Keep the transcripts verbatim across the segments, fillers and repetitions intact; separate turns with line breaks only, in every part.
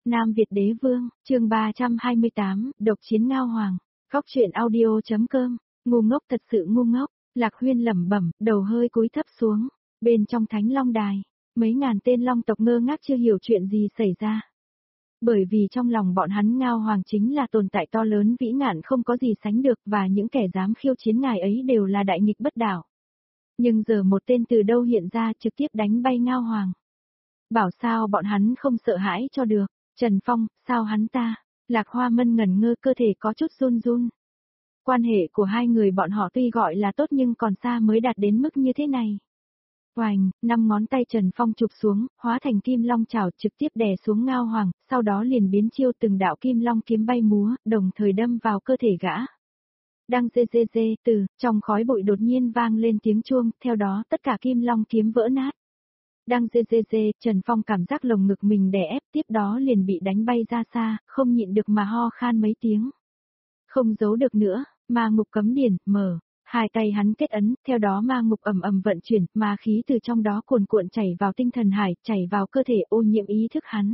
Nam Việt Đế Vương, chương ba trăm hai mươi tám, độc chiến Ngao Hoàng, góc truyện audio.com, ngu ngốc thật sự ngu ngốc, Lạc Huyên lẩm bẩm, đầu hơi cúi thấp xuống, bên trong Thánh Long Đài, mấy ngàn tên Long tộc ngơ ngác chưa hiểu chuyện gì xảy ra. Bởi vì trong lòng bọn hắn Ngao Hoàng chính là tồn tại to lớn vĩ ngạn không có gì sánh được và những kẻ dám khiêu chiến ngài ấy đều là đại nghịch bất đảo. Nhưng giờ một tên từ đâu hiện ra trực tiếp đánh bay Ngao Hoàng. Bảo sao bọn hắn không sợ hãi cho được, Trần Phong, sao hắn ta, Lạc Hoa Mân ngẩn ngơ cơ thể có chút run run. Quan hệ của hai người bọn họ tuy gọi là tốt nhưng còn xa mới đạt đến mức như thế này. Oành, năm ngón tay Trần Phong chụp xuống, hóa thành kim long chảo trực tiếp đè xuống Ngao Hoàng, sau đó liền biến chiêu từng đạo kim long kiếm bay múa, đồng thời đâm vào cơ thể gã. Đang dê dê dê, từ, trong khói bụi đột nhiên vang lên tiếng chuông, theo đó tất cả kim long kiếm vỡ nát. Đang dê dê dê, Trần Phong cảm giác lồng ngực mình đè ép, tiếp đó liền bị đánh bay ra xa, không nhịn được mà ho khan mấy tiếng. Không giấu được nữa, ma ngục cấm điển, mở, hai tay hắn kết ấn, theo đó ma ngục ầm ầm vận chuyển, ma khí từ trong đó cuồn cuộn chảy vào tinh thần hải, chảy vào cơ thể ô nhiễm ý thức hắn.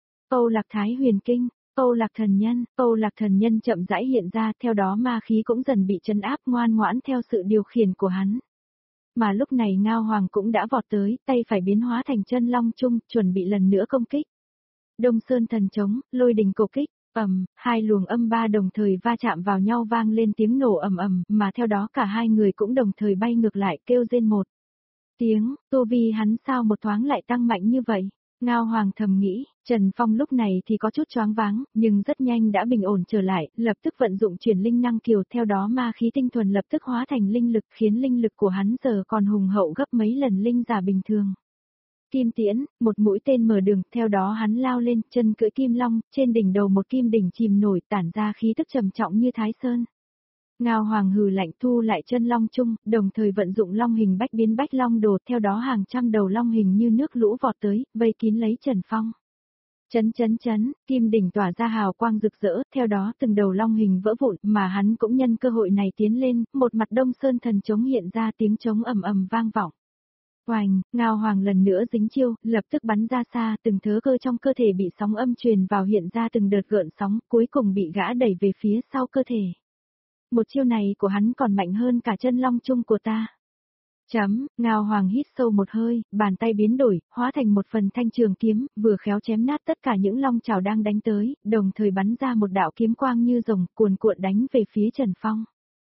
Âu Lạc Thái Huyền Kinh, Âu Lạc Thần Nhân, Âu Lạc Thần Nhân chậm rãi hiện ra, theo đó ma khí cũng dần bị trấn áp ngoan ngoãn theo sự điều khiển của hắn. Mà lúc này Ngao Hoàng cũng đã vọt tới, tay phải biến hóa thành chân long chung, chuẩn bị lần nữa công kích. Đông Sơn Thần Trống, Lôi Đình Cổ Kích, ầm, hai luồng âm ba đồng thời va chạm vào nhau vang lên tiếng nổ ầm ầm, mà theo đó cả hai người cũng đồng thời bay ngược lại kêu rên một tiếng, tu vi hắn sao một thoáng lại tăng mạnh như vậy. Ngao Hoàng thầm nghĩ, Trần Phong lúc này thì có chút choáng váng, nhưng rất nhanh đã bình ổn trở lại, lập tức vận dụng chuyển linh năng kiều, theo đó ma khí tinh thuần lập tức hóa thành linh lực, khiến linh lực của hắn giờ còn hùng hậu gấp mấy lần linh giả bình thường. Kim tiễn, một mũi tên mở đường, theo đó hắn lao lên, chân cưỡi kim long, trên đỉnh đầu một kim đỉnh chìm nổi tản ra khí tức trầm trọng như Thái Sơn. Ngao Hoàng hừ lạnh thu lại chân long chung, đồng thời vận dụng long hình bách biến bách long đồ, theo đó hàng trăm đầu long hình như nước lũ vọt tới, vây kín lấy Trần Phong. Chấn chấn chấn, kim đỉnh tỏa ra hào quang rực rỡ, theo đó từng đầu long hình vỡ vụn, mà hắn cũng nhân cơ hội này tiến lên, một mặt Đông Sơn Thần Trống hiện ra tiếng trống ầm ầm vang vọng. Oành, Ngao Hoàng lần nữa dính chiêu, lập tức bắn ra xa, từng thớ cơ trong cơ thể bị sóng âm truyền vào hiện ra từng đợt gợn sóng, cuối cùng bị gã đẩy về phía sau cơ thể. Một chiêu này của hắn còn mạnh hơn cả chân long chung của ta. Chấm, Ngao Hoàng hít sâu một hơi, bàn tay biến đổi, hóa thành một phần thanh trường kiếm, vừa khéo chém nát tất cả những long chảo đang đánh tới, đồng thời bắn ra một đạo kiếm quang như rồng, cuồn cuộn đánh về phía Trần Phong.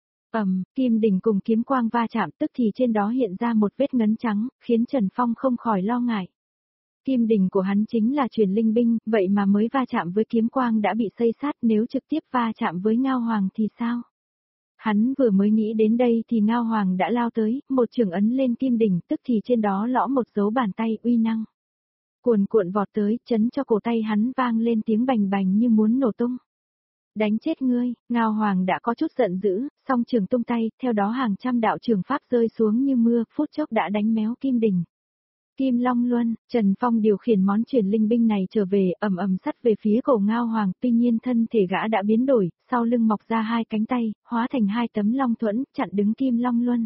Ầm, kim đỉnh cùng kiếm quang va chạm, tức thì trên đó hiện ra một vết ngấn trắng, khiến Trần Phong không khỏi lo ngại. Kim đỉnh của hắn chính là truyền linh binh, vậy mà mới va chạm với kiếm quang đã bị xây sát, nếu trực tiếp va chạm với Ngao Hoàng thì sao? Hắn vừa mới nghĩ đến đây thì Ngao Hoàng đã lao tới, một trường ấn lên kim đỉnh, tức thì trên đó lõ một dấu bàn tay uy năng. Cuồn cuộn vọt tới, chấn cho cổ tay hắn vang lên tiếng bành bành như muốn nổ tung. Đánh chết ngươi, Ngao Hoàng đã có chút giận dữ, song trường tung tay, theo đó hàng trăm đạo trường pháp rơi xuống như mưa, phút chốc đã đánh méo kim đỉnh. Kim Long Luân, Trần Phong điều khiển món truyền linh binh này trở về, ầm ầm sắt về phía cổ Ngao Hoàng, tuy nhiên thân thể gã đã biến đổi, sau lưng mọc ra hai cánh tay, hóa thành hai tấm long thuẫn, chặn đứng Kim Long Luân.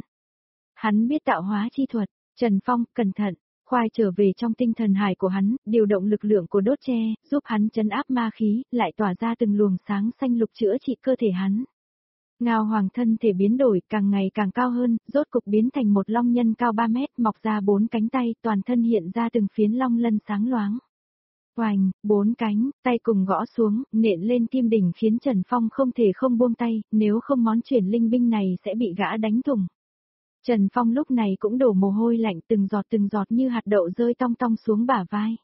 Hắn biết tạo hóa chi thuật, Trần Phong, cẩn thận, khoai trở về trong tinh thần hải của hắn, điều động lực lượng của đốt tre, giúp hắn trấn áp ma khí, lại tỏa ra từng luồng sáng xanh lục chữa trị cơ thể hắn. Ngao Hoàng thân thể biến đổi càng ngày càng cao hơn, rốt cục biến thành một long nhân cao ba mét, mọc ra bốn cánh tay, toàn thân hiện ra từng phiến long lân sáng loáng. Oành, bốn cánh, tay cùng gõ xuống, nện lên kim đỉnh khiến Trần Phong không thể không buông tay, nếu không món chuyển linh binh này sẽ bị gã đánh thủng. Trần Phong lúc này cũng đổ mồ hôi lạnh từng giọt từng giọt như hạt đậu rơi tong tong xuống bả vai.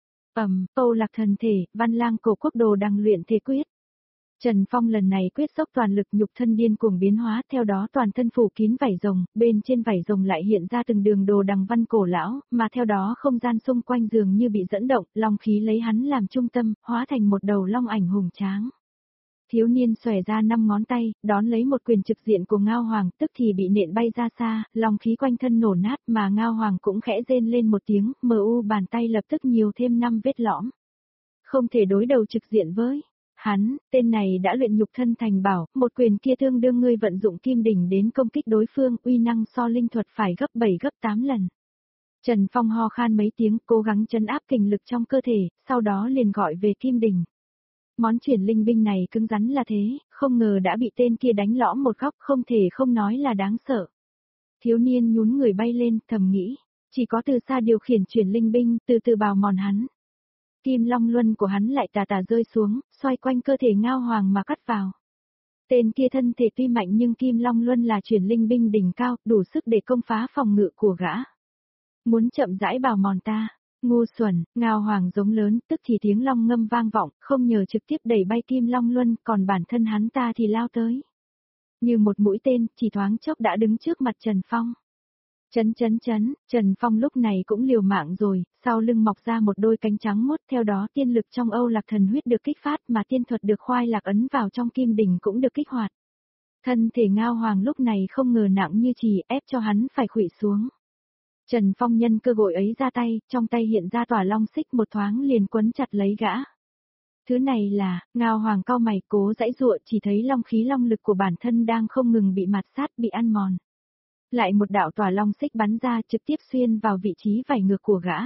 Ầm, Âu Lạc Thần Thể, Văn Lang Cổ Quốc Đồ Đằng Luyện Thể Quyết. Trần Phong lần này quyết dốc toàn lực, nhục thân điên cuồng biến hóa, theo đó toàn thân phủ kín vảy rồng, bên trên vảy rồng lại hiện ra từng đường đồ đằng văn cổ lão, mà theo đó không gian xung quanh dường như bị dẫn động, long khí lấy hắn làm trung tâm, hóa thành một đầu long ảnh hùng tráng. Thiếu niên xòe ra năm ngón tay, đón lấy một quyền trực diện của Ngao Hoàng, tức thì bị nện bay ra xa, long khí quanh thân nổ nát, mà Ngao Hoàng cũng khẽ rên lên một tiếng, mờ u bàn tay lập tức nhiều thêm năm vết lõm. Không thể đối đầu trực diện với hắn, tên này đã luyện nhục thân thành bảo, một quyền kia tương đương ngươi vận dụng kim đỉnh đến công kích đối phương, uy năng so linh thuật phải gấp bảy gấp tám lần. Trần Phong ho khan mấy tiếng, cố gắng trấn áp kình lực trong cơ thể, sau đó liền gọi về Kim Đình. Món chuyển linh binh này cứng rắn là thế, không ngờ đã bị tên kia đánh lõm một góc, không thể không nói là đáng sợ. Thiếu niên nhún người bay lên, thầm nghĩ, chỉ có từ xa điều khiển chuyển linh binh, từ từ bào mòn hắn. Kim Long Luân của hắn lại tà tà rơi xuống, xoay quanh cơ thể Ngao Hoàng mà cắt vào. Tên kia thân thể tuy mạnh nhưng Kim Long Luân là chuyển linh binh đỉnh cao, đủ sức để công phá phòng ngự của gã. Muốn chậm rãi bào mòn ta, ngu xuẩn, Ngao Hoàng giống lớn, tức thì tiếng long ngâm vang vọng, không nhờ trực tiếp đẩy bay Kim Long Luân, còn bản thân hắn ta thì lao tới. Như một mũi tên, chỉ thoáng chốc đã đứng trước mặt Trần Phong. Chấn chấn chấn, Trần Phong lúc này cũng liều mạng rồi, sau lưng mọc ra một đôi cánh trắng muốt, theo đó tiên lực trong Âu Lạc Thần Huyết được kích phát mà tiên thuật được khoai lạc ấn vào trong kim đỉnh cũng được kích hoạt. Thân thể Ngao Hoàng lúc này không ngờ nặng như chì, ép cho hắn phải khuỵu xuống. Trần Phong nhân cơ hội ấy ra tay, trong tay hiện ra tỏa long xích một thoáng liền quấn chặt lấy gã. Thứ này là, Ngao Hoàng cau mày cố giãy giụa, chỉ thấy long khí long lực của bản thân đang không ngừng bị mạt sát, bị ăn mòn. Lại một đạo tỏa long xích bắn ra trực tiếp xuyên vào vị trí vảy ngược của gã.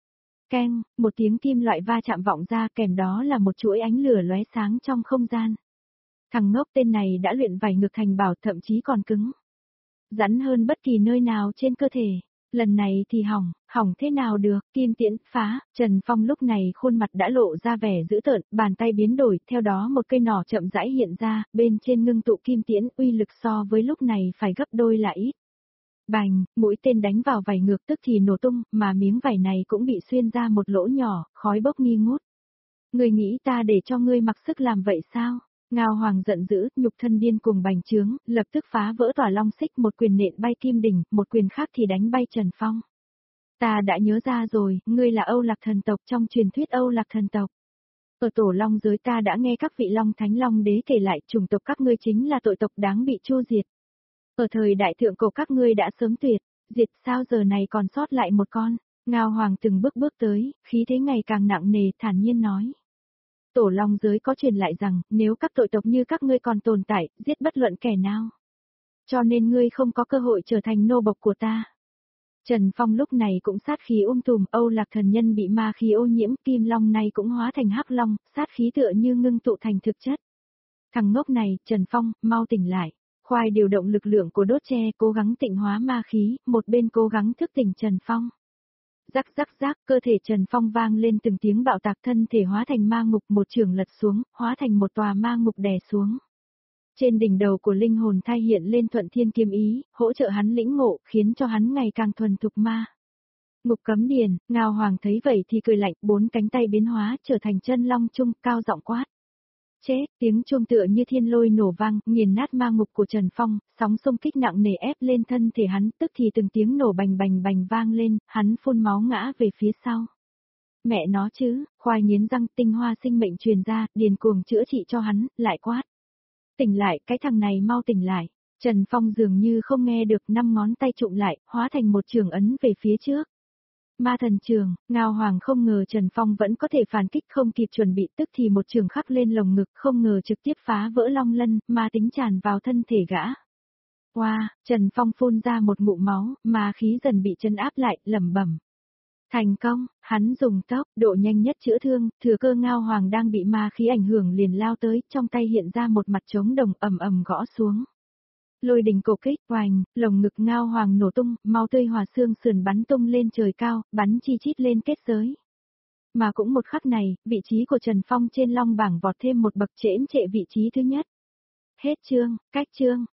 Keng, một tiếng kim loại va chạm vọng ra, kèm đó là một chuỗi ánh lửa lóe sáng trong không gian. Thằng ngốc tên này đã luyện vảy ngược thành bảo, thậm chí còn cứng rắn hơn bất kỳ nơi nào trên cơ thể. Lần này thì hỏng, hỏng thế nào được, kim tiễn, phá, Trần Phong lúc này khuôn mặt đã lộ ra vẻ dữ tợn, bàn tay biến đổi, theo đó một cây nỏ chậm rãi hiện ra, bên trên ngưng tụ kim tiễn, uy lực so với lúc này phải gấp đôi là ít. Bành, mũi tên đánh vào vảy ngược tức thì nổ tung, mà miếng vảy này cũng bị xuyên ra một lỗ nhỏ, khói bốc nghi ngút. Ngươi nghĩ ta để cho ngươi mặc sức làm vậy sao? Ngao Hoàng giận dữ, nhục thân điên cuồng bành trướng, lập tức phá vỡ tỏa long xích, một quyền nện bay kim đỉnh, một quyền khác thì đánh bay Trần Phong. Ta đã nhớ ra rồi, ngươi là Âu Lạc thần tộc trong truyền thuyết Âu Lạc thần tộc. Ở tổ long giới ta đã nghe các vị long thánh long đế kể lại chủng tộc các ngươi chính là tội tộc đáng bị chu diệt. Ở thời đại thượng cổ các ngươi đã sớm tuyệt, diệt sao giờ này còn sót lại một con. Ngao Hoàng từng bước bước tới, khí thế ngày càng nặng nề, thản nhiên nói. Tổ long giới có truyền lại rằng, nếu các tội tộc như các ngươi còn tồn tại, giết bất luận kẻ nào. Cho nên ngươi không có cơ hội trở thành nô bộc của ta. Trần Phong lúc này cũng sát khí um tùm, Âu Lạc thần nhân bị ma khí ô nhiễm, kim long này cũng hóa thành hắc long, sát khí tựa như ngưng tụ thành thực chất. Thằng ngốc này, Trần Phong, mau tỉnh lại. Khoai điều động lực lượng của đốt tre, cố gắng tịnh hóa ma khí, một bên cố gắng thức tỉnh Trần Phong. Rắc rắc rắc, cơ thể Trần Phong vang lên từng tiếng bạo tạc, thân thể hóa thành ma ngục, một chưởng lật xuống, hóa thành một tòa ma ngục đè xuống. Trên đỉnh đầu của linh hồn thai hiện lên thuận thiên kiếm ý, hỗ trợ hắn lĩnh ngộ, khiến cho hắn ngày càng thuần thục ma. Ngục cấm điền, Ngao Hoàng thấy vậy thì cười lạnh, bốn cánh tay biến hóa trở thành chân long trung, cao giọng quát. Chết, tiếng chuông tựa như thiên lôi nổ vang, nghiền nát ma ngục của Trần Phong, sóng xung kích nặng nề ép lên thân thể hắn, tức thì từng tiếng nổ bành bành bành vang lên, hắn phun máu ngã về phía sau. Mẹ nó chứ, khoai nghiến răng, tinh hoa sinh mệnh truyền ra, điền cuồng chữa trị cho hắn, lại quát. Tỉnh lại, cái thằng này mau tỉnh lại. Trần Phong dường như không nghe được, năm ngón tay trụm lại, hóa thành một trường ấn về phía trước. Ma thần trường, Ngao Hoàng không ngờ Trần Phong vẫn có thể phản kích, không kịp chuẩn bị, tức thì một trường khắc lên lồng ngực, không ngờ trực tiếp phá vỡ long lân, ma tính tràn vào thân thể gã. Wow, Trần Phong phun ra một ngụm máu, ma khí dần bị trấn áp lại, lẩm bẩm. Thành công, hắn dùng tốc độ nhanh nhất chữa thương, thừa cơ Ngao Hoàng đang bị ma khí ảnh hưởng liền lao tới, trong tay hiện ra một mặt trống đồng ầm ầm gõ xuống. Lôi đình cổ kích, oành, lồng ngực Ngao Hoàng nổ tung, máu tươi hòa xương sườn bắn tung lên trời cao, bắn chi chít lên kết giới. Mà cũng một khắc này, vị trí của Trần Phong trên long bảng vọt thêm một bậc, chễm trệ vị trí thứ nhất. Hết chương, cách chương.